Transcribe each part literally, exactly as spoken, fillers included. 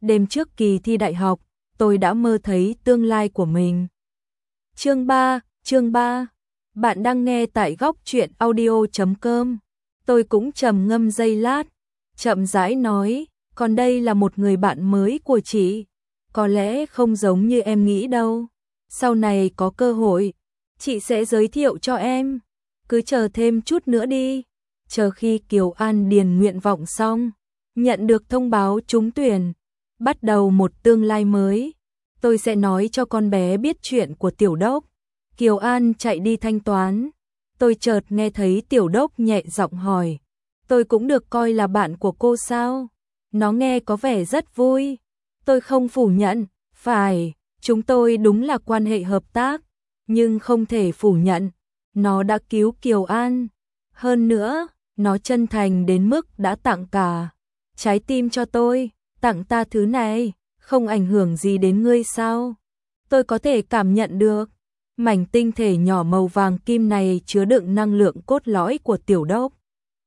đêm trước kỳ thi đại học, tôi đã mơ thấy tương lai của mình. Chương ba, chương ba. Bạn đang nghe tại góc truyện audio chấm com. Tôi cũng trầm ngâm giây lát, chậm rãi nói, còn đây là một người bạn mới của chị. Có lẽ không giống như em nghĩ đâu. Sau này có cơ hội, chị sẽ giới thiệu cho em. Cứ chờ thêm chút nữa đi. Chờ khi Kiều An điền nguyện vọng xong, nhận được thông báo trúng tuyển, bắt đầu một tương lai mới, tôi sẽ nói cho con bé biết chuyện của Tiểu Đốc. Kiều An chạy đi thanh toán. Tôi chợt nghe thấy Tiểu Đốc nhẹ giọng hỏi, tôi cũng được coi là bạn của cô sao? Nó nghe có vẻ rất vui. Tôi không phủ nhận, phải, chúng tôi đúng là quan hệ hợp tác, nhưng không thể phủ nhận, nó đã cứu Kiều An. Hơn nữa, nó chân thành đến mức đã tặng cả trái tim cho tôi. Tặng ta thứ này, không ảnh hưởng gì đến ngươi sao? Tôi có thể cảm nhận được. Mảnh tinh thể nhỏ màu vàng kim này chứa đựng năng lượng cốt lõi của Tiểu Đốc.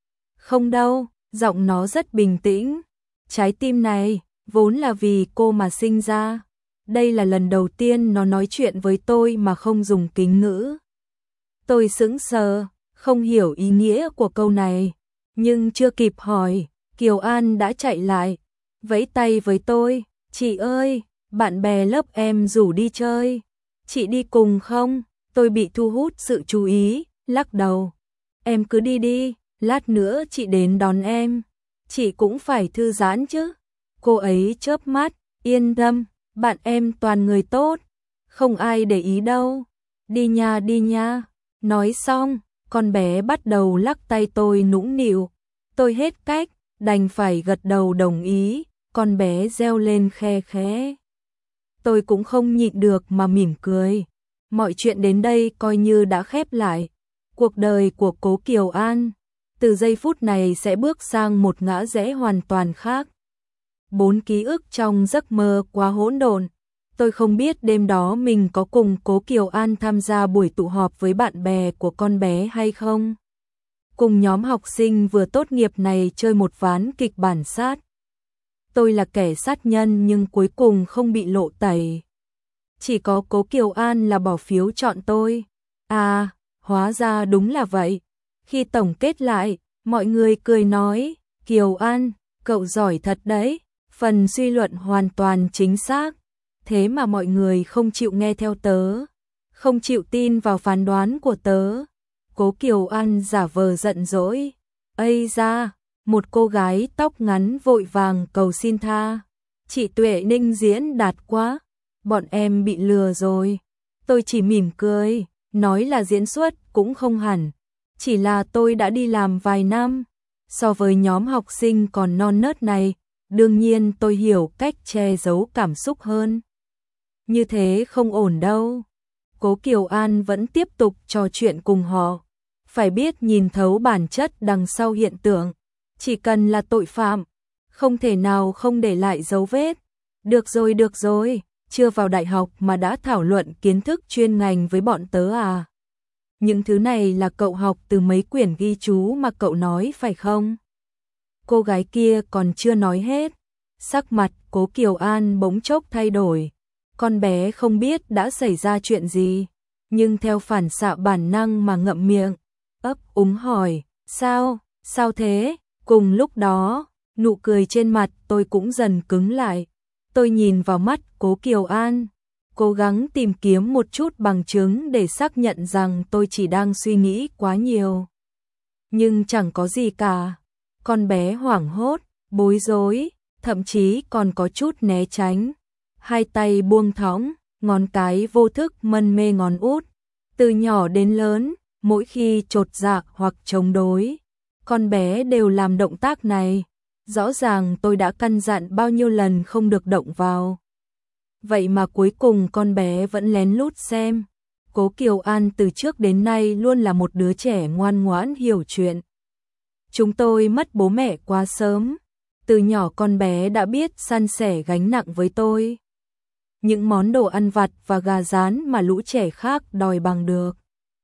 Không đâu, giọng nó rất bình tĩnh. Trái tim này, vốn là vì cô mà sinh ra. Đây là lần đầu tiên nó nói chuyện với tôi mà không dùng kính ngữ. Tôi sững sờ, không hiểu ý nghĩa của câu này. Nhưng chưa kịp hỏi, Kiều An đã chạy lại, vẫy tay với tôi. Chị ơi, bạn bè lớp em rủ đi chơi. Chị đi cùng không? Tôi bị thu hút sự chú ý, lắc đầu. Em cứ đi đi, lát nữa chị đến đón em. Chị cũng phải thư giãn chứ. Cô ấy chớp mắt, yên tâm, bạn em toàn người tốt, không ai để ý đâu. Đi nha đi nha. Nói xong, con bé bắt đầu lắc tay tôi nũng nịu. Tôi hết cách, đành phải gật đầu đồng ý. Con bé reo lên khe khẽ. Tôi cũng không nhịn được mà mỉm cười. Mọi chuyện đến đây coi như đã khép lại. Cuộc đời của Cố Kiều An từ giây phút này sẽ bước sang một ngã rẽ hoàn toàn khác. Bốn ký ức trong giấc mơ quá hỗn độn. Tôi không biết đêm đó mình có cùng Cố Kiều An tham gia buổi tụ họp với bạn bè của con bé hay không. Cùng nhóm học sinh vừa tốt nghiệp này chơi một ván kịch bản sát. Tôi là kẻ sát nhân nhưng cuối cùng không bị lộ tẩy. Chỉ có Cố Kiều An là bỏ phiếu chọn tôi. À, hóa ra đúng là vậy. Khi tổng kết lại, mọi người cười nói, Kiều An, cậu giỏi thật đấy. Phần suy luận hoàn toàn chính xác. Thế mà mọi người không chịu nghe theo tớ, không chịu tin vào phán đoán của tớ. Cố Kiều An giả vờ giận dỗi. Ây da, một cô gái tóc ngắn vội vàng cầu xin tha. Chị Tuệ Ninh diễn đạt quá, bọn em bị lừa rồi. Tôi chỉ mỉm cười, nói là diễn xuất cũng không hẳn. Chỉ là tôi đã đi làm vài năm. So với nhóm học sinh còn non nớt này, đương nhiên tôi hiểu cách che giấu cảm xúc hơn. Như thế không ổn đâu. Cố Kiều An vẫn tiếp tục trò chuyện cùng họ. Phải biết nhìn thấu bản chất đằng sau hiện tượng. Chỉ cần là tội phạm, không thể nào không để lại dấu vết. Được rồi, được rồi, chưa vào đại học mà đã thảo luận kiến thức chuyên ngành với bọn tớ à? Những thứ này là cậu học từ mấy quyển ghi chú mà cậu nói phải không? Cô gái kia còn chưa nói hết. Sắc mặt Cố Kiều An bỗng chốc thay đổi. Con bé không biết đã xảy ra chuyện gì, nhưng theo phản xạ bản năng mà ngậm miệng, ấp úng hỏi, sao, sao thế? Cùng lúc đó, nụ cười trên mặt tôi cũng dần cứng lại. Tôi nhìn vào mắt Cố Kiều An, cố gắng tìm kiếm một chút bằng chứng để xác nhận rằng tôi chỉ đang suy nghĩ quá nhiều. Nhưng chẳng có gì cả. Con bé hoảng hốt, bối rối, thậm chí còn có chút né tránh. Hai tay buông thõng, ngón cái vô thức mân mê ngón út. Từ nhỏ đến lớn, mỗi khi chột dạ hoặc chống đối, con bé đều làm động tác này. Rõ ràng tôi đã căn dặn bao nhiêu lần không được động vào. Vậy mà cuối cùng con bé vẫn lén lút xem. Cố Kiều An từ trước đến nay luôn là một đứa trẻ ngoan ngoãn hiểu chuyện. Chúng tôi mất bố mẹ quá sớm. Từ nhỏ con bé đã biết san sẻ gánh nặng với tôi. Những món đồ ăn vặt và gà rán mà lũ trẻ khác đòi bằng được.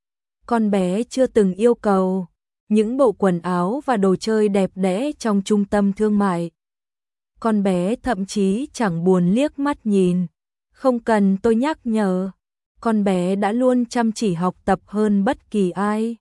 Con bé chưa từng yêu cầu những bộ quần áo và đồ chơi đẹp đẽ trong trung tâm thương mại. con bé thậm chí chẳng buồn liếc mắt nhìn. Không cần tôi nhắc nhở, con bé đã luôn chăm chỉ học tập hơn bất kỳ ai.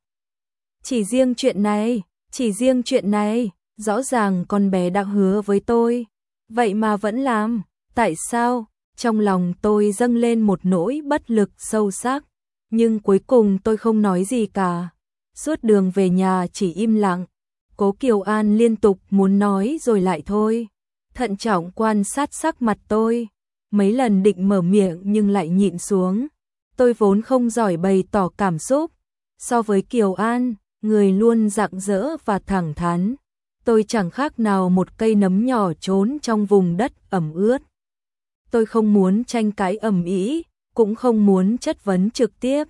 Chỉ riêng chuyện này, chỉ riêng chuyện này, rõ ràng con bé đã hứa với tôi, vậy mà vẫn làm, tại sao? Trong lòng tôi dâng lên một nỗi bất lực sâu sắc, nhưng cuối cùng tôi không nói gì cả. Suốt đường về nhà chỉ im lặng. Cố Kiều An liên tục muốn nói rồi lại thôi, thận trọng quan sát sắc mặt tôi, mấy lần định mở miệng nhưng lại nhịn xuống. Tôi vốn không giỏi bày tỏ cảm xúc, so với Kiều An, người luôn rạng rỡ và thẳng thắn, tôi chẳng khác nào một cây nấm nhỏ trốn trong vùng đất ẩm ướt. Tôi không muốn tranh cãi ầm ĩ, cũng không muốn chất vấn trực tiếp.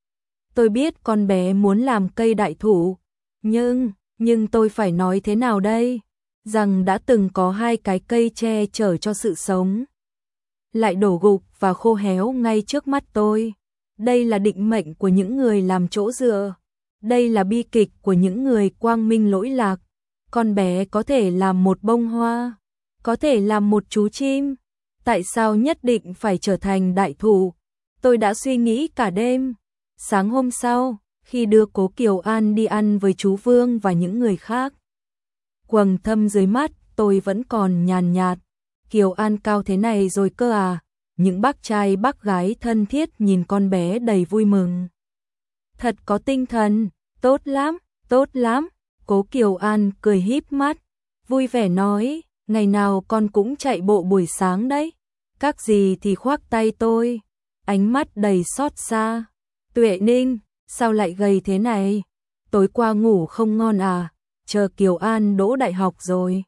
Tôi biết con bé muốn làm cây đại thụ, nhưng, nhưng tôi phải nói thế nào đây? Rằng đã từng có hai cái cây che chở cho sự sống, lại đổ gục và khô héo ngay trước mắt tôi. Đây là định mệnh của những người làm chỗ dựa. Đây là bi kịch của những người quang minh lỗi lạc. Con bé có thể làm một bông hoa, có thể làm một chú chim. Tại sao nhất định phải trở thành đại thụ? Tôi đã suy nghĩ cả đêm. Sáng hôm sau, khi đưa Cố Kiều An đi ăn với chú Vương và những người khác, quầng thâm dưới mắt tôi vẫn còn nhàn nhạt. Kiều An cao thế này rồi cơ à? Những bác trai bác gái thân thiết nhìn con bé đầy vui mừng. Thật có tinh thần, tốt lắm, tốt lắm. Cố Kiều An cười híp mắt, vui vẻ nói, ngày nào con cũng chạy bộ buổi sáng đấy. Các gì thì khoác tay tôi, ánh mắt đầy xót xa. Tuệ Ninh, sao lại gầy thế này? Tối qua ngủ không ngon à? Chờ Kiều An đỗ đại học rồi,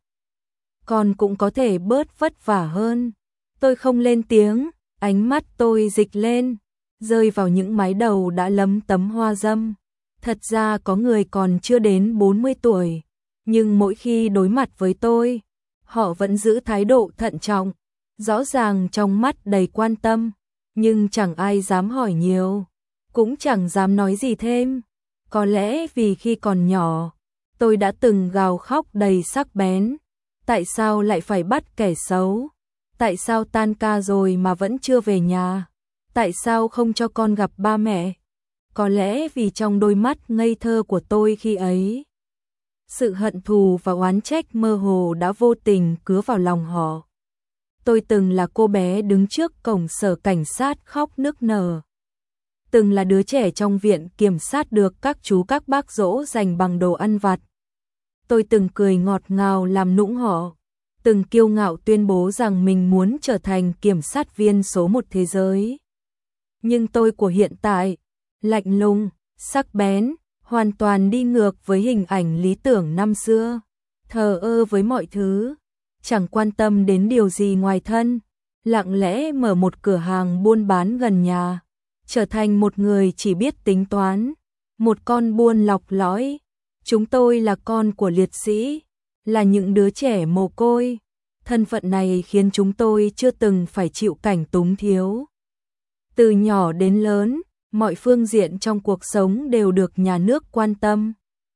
con cũng có thể bớt vất vả hơn. Tôi không lên tiếng, ánh mắt tôi dịch lên, rơi vào những mái đầu đã lấm tấm hoa dâm. Thật ra có người còn chưa đến bốn mươi tuổi, nhưng mỗi khi đối mặt với tôi, họ vẫn giữ thái độ thận trọng, rõ ràng trong mắt đầy quan tâm, nhưng chẳng ai dám hỏi nhiều, cũng chẳng dám nói gì thêm. Có lẽ vì khi còn nhỏ, tôi đã từng gào khóc đầy sắc bén. Tại sao lại phải bắt kẻ xấu? Tại sao tan ca rồi mà vẫn chưa về nhà? Tại sao không cho con gặp ba mẹ? Có lẽ vì trong đôi mắt ngây thơ của tôi khi ấy, sự hận thù và oán trách mơ hồ đã vô tình cứa vào lòng họ. Tôi từng là cô bé đứng trước cổng sở cảnh sát khóc nức nở. Từng là đứa trẻ trong viện kiểm sát được các chú các bác dỗ dành bằng đồ ăn vặt. Tôi từng cười ngọt ngào làm nũng họ. Từng kiêu ngạo tuyên bố rằng mình muốn trở thành kiểm sát viên số một thế giới. Nhưng tôi của hiện tại, lạnh lùng, sắc bén, hoàn toàn đi ngược với hình ảnh lý tưởng năm xưa, thờ ơ với mọi thứ, chẳng quan tâm đến điều gì ngoài thân, lặng lẽ mở một cửa hàng buôn bán gần nhà, trở thành một người chỉ biết tính toán, một con buôn lọc lõi. Chúng tôi là con của liệt sĩ, là những đứa trẻ mồ côi. Thân phận này khiến chúng tôi chưa từng phải chịu cảnh túng thiếu. Từ nhỏ đến lớn, mọi phương diện trong cuộc sống đều được nhà nước quan tâm.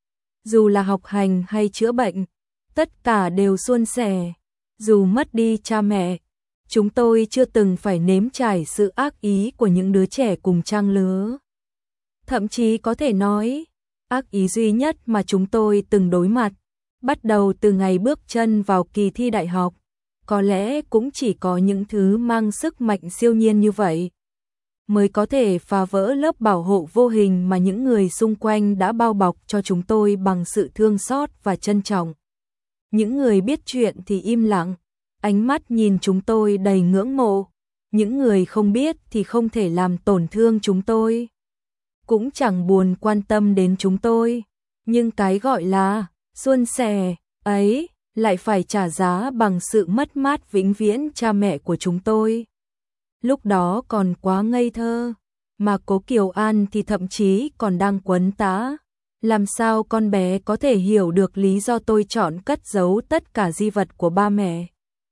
Dù là học hành hay chữa bệnh, tất cả đều suôn sẻ. Dù mất đi cha mẹ, chúng tôi chưa từng phải nếm trải sự ác ý của những đứa trẻ cùng trang lứa. Thậm chí có thể nói, ác ý duy nhất mà chúng tôi từng đối mặt, bắt đầu từ ngày bước chân vào kỳ thi đại học, có lẽ cũng chỉ có những thứ mang sức mạnh siêu nhiên như vậy mới có thể phá vỡ lớp bảo hộ vô hình mà những người xung quanh đã bao bọc cho chúng tôi bằng sự thương xót và trân trọng. Những người biết chuyện thì im lặng, ánh mắt nhìn chúng tôi đầy ngưỡng mộ. Những người không biết thì không thể làm tổn thương chúng tôi, cũng chẳng buồn quan tâm đến chúng tôi. Nhưng cái gọi là suôn sẻ ấy lại phải trả giá bằng sự mất mát vĩnh viễn cha mẹ của chúng tôi. Lúc đó còn quá ngây thơ, mà Cố Kiều An thì thậm chí còn đang quấn tá. Làm sao con bé có thể hiểu được lý do tôi chọn cất giấu tất cả di vật của ba mẹ?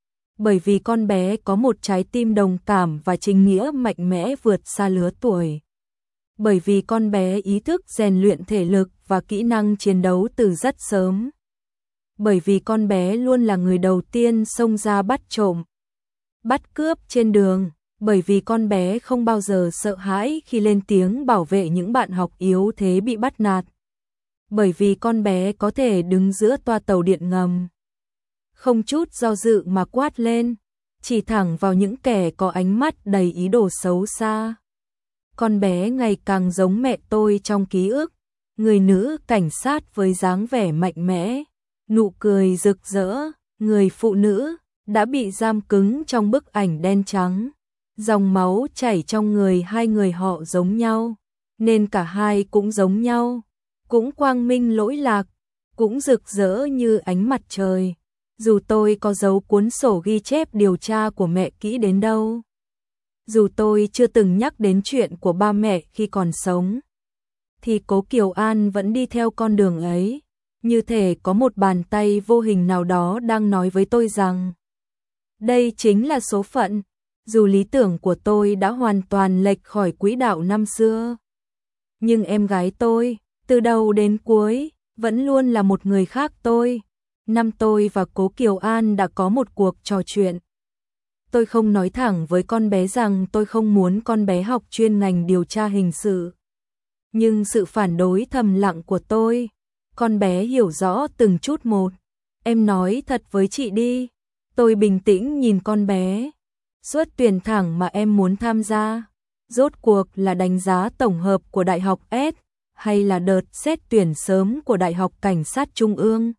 Bởi vì con bé có một trái tim đồng cảm và chính nghĩa mạnh mẽ vượt xa lứa tuổi. Bởi vì con bé ý thức rèn luyện thể lực và kỹ năng chiến đấu từ rất sớm. bởi vì con bé luôn là người đầu tiên xông ra bắt trộm, bắt cướp trên đường, bởi vì con bé không bao giờ sợ hãi khi lên tiếng bảo vệ những bạn học yếu thế bị bắt nạt. Bởi vì con bé có thể đứng giữa toa tàu điện ngầm, không chút do dự mà quát lên, chỉ thẳng vào những kẻ có ánh mắt đầy ý đồ xấu xa. Con bé ngày càng giống mẹ tôi trong ký ức, người nữ cảnh sát với dáng vẻ mạnh mẽ, nụ cười rực rỡ, người phụ nữ đã bị giam cứng trong bức ảnh đen trắng. Dòng máu chảy trong người hai người họ giống nhau, nên cả hai cũng giống nhau, cũng quang minh lỗi lạc, cũng rực rỡ như ánh mặt trời. Dù tôi có giấu cuốn sổ ghi chép điều tra của mẹ kỹ đến đâu, dù tôi chưa từng nhắc đến chuyện của ba mẹ khi còn sống, thì Cố Kiều An vẫn đi theo con đường ấy, như thể có một bàn tay vô hình nào đó đang nói với tôi rằng đây chính là số phận, dù lý tưởng của tôi đã hoàn toàn lệch khỏi quỹ đạo năm xưa. Nhưng em gái tôi, từ đầu đến cuối, vẫn luôn là một người khác tôi. Năm tôi và Cố Kiều An đã có một cuộc trò chuyện. Tôi không nói thẳng với con bé rằng tôi không muốn con bé học chuyên ngành điều tra hình sự. Nhưng sự phản đối thầm lặng của tôi, con bé hiểu rõ từng chút một. Em nói thật với chị đi. Tôi bình tĩnh nhìn con bé. Suất tuyển thẳng mà em muốn tham gia, rốt cuộc là đánh giá tổng hợp của Đại học S, hay là đợt xét tuyển sớm của Đại học Cảnh sát Trung ương?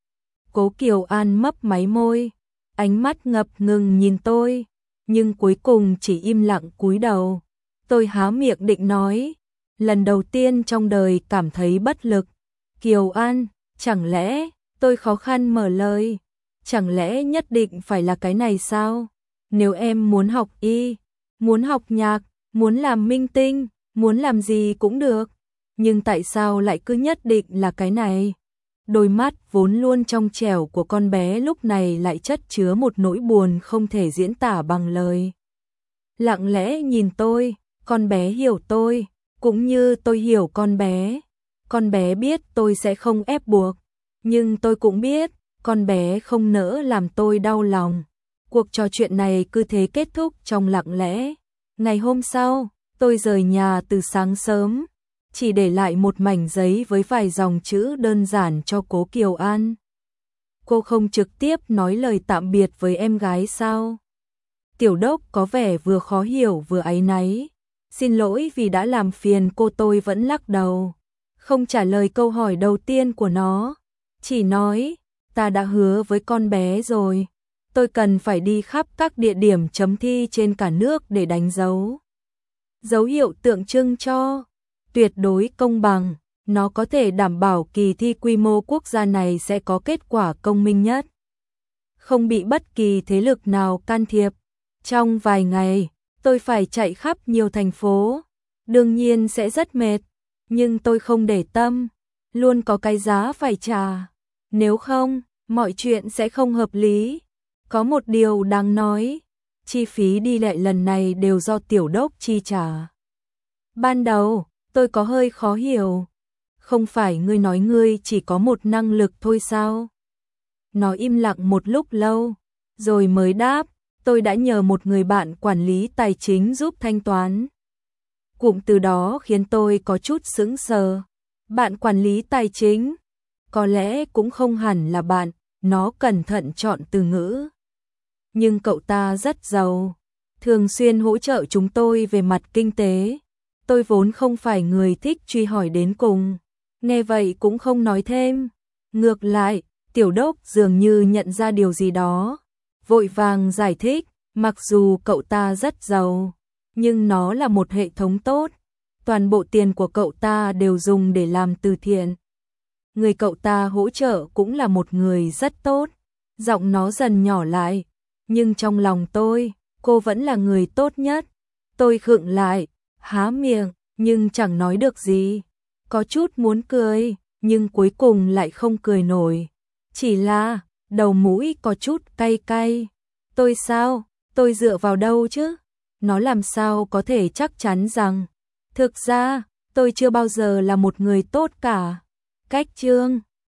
Cố Kiều An mấp máy môi, ánh mắt ngập ngừng nhìn tôi, nhưng cuối cùng chỉ im lặng cúi đầu. Tôi há miệng định nói, lần đầu tiên trong đời cảm thấy bất lực. Kiều An, chẳng lẽ, tôi khó khăn mở lời, chẳng lẽ nhất định phải là cái này sao? Nếu em muốn học y, muốn học nhạc, muốn làm minh tinh, muốn làm gì cũng được, nhưng tại sao lại cứ nhất định là cái này? Đôi mắt vốn luôn trong trẻo của con bé lúc này lại chất chứa một nỗi buồn không thể diễn tả bằng lời. Lặng lẽ nhìn tôi, con bé hiểu tôi, cũng như tôi hiểu con bé. Con bé biết tôi sẽ không ép buộc, nhưng tôi cũng biết, con bé không nỡ làm tôi đau lòng. Cuộc trò chuyện này cứ thế kết thúc trong lặng lẽ. Ngày hôm sau, tôi rời nhà từ sáng sớm, chỉ để lại một mảnh giấy với vài dòng chữ đơn giản cho Cố Kiều An. Cô không trực tiếp nói lời tạm biệt với em gái sao? Tiểu Đốc có vẻ vừa khó hiểu vừa áy náy. Xin lỗi vì đã làm phiền cô, tôi vẫn lắc đầu, không trả lời câu hỏi đầu tiên của nó. Chỉ nói, ta đã hứa với con bé rồi. Tôi cần phải đi khắp các địa điểm chấm thi trên cả nước để đánh dấu. Dấu hiệu tượng trưng cho tuyệt đối công bằng, nó có thể đảm bảo kỳ thi quy mô quốc gia này sẽ có kết quả công minh nhất, không bị bất kỳ thế lực nào can thiệp. Trong vài ngày, tôi phải chạy khắp nhiều thành phố, đương nhiên sẽ rất mệt, nhưng tôi không để tâm, luôn có cái giá phải trả, nếu không, mọi chuyện sẽ không hợp lý. Có một điều đáng nói, chi phí đi lại lần này đều do Tiểu Đốc chi trả. Ban đầu, tôi có hơi khó hiểu. Không phải ngươi nói ngươi chỉ có một năng lực thôi sao? Nó im lặng một lúc lâu, rồi mới đáp, tôi đã nhờ một người bạn quản lý tài chính giúp thanh toán. Cụm từ đó khiến tôi có chút sững sờ. Bạn quản lý tài chính? Có lẽ cũng không hẳn là bạn, nó cẩn thận chọn từ ngữ. Nhưng cậu ta rất giàu, thường xuyên hỗ trợ chúng tôi về mặt kinh tế. Tôi vốn không phải người thích truy hỏi đến cùng, nghe vậy cũng không nói thêm. Ngược lại, Tiểu Đốc dường như nhận ra điều gì đó, vội vàng giải thích, mặc dù cậu ta rất giàu, nhưng nó là một hệ thống tốt, toàn bộ tiền của cậu ta đều dùng để làm từ thiện. Người cậu ta hỗ trợ cũng là một người rất tốt. Giọng nó dần nhỏ lại, nhưng trong lòng tôi, cô vẫn là người tốt nhất. Tôi khựng lại, há miệng, nhưng chẳng nói được gì. Có chút muốn cười, nhưng cuối cùng lại không cười nổi. Chỉ là, đầu mũi có chút cay cay. Tôi sao? Tôi dựa vào đâu chứ? Nó làm sao có thể chắc chắn rằng, thực ra, tôi chưa bao giờ là một người tốt cả. Cách chương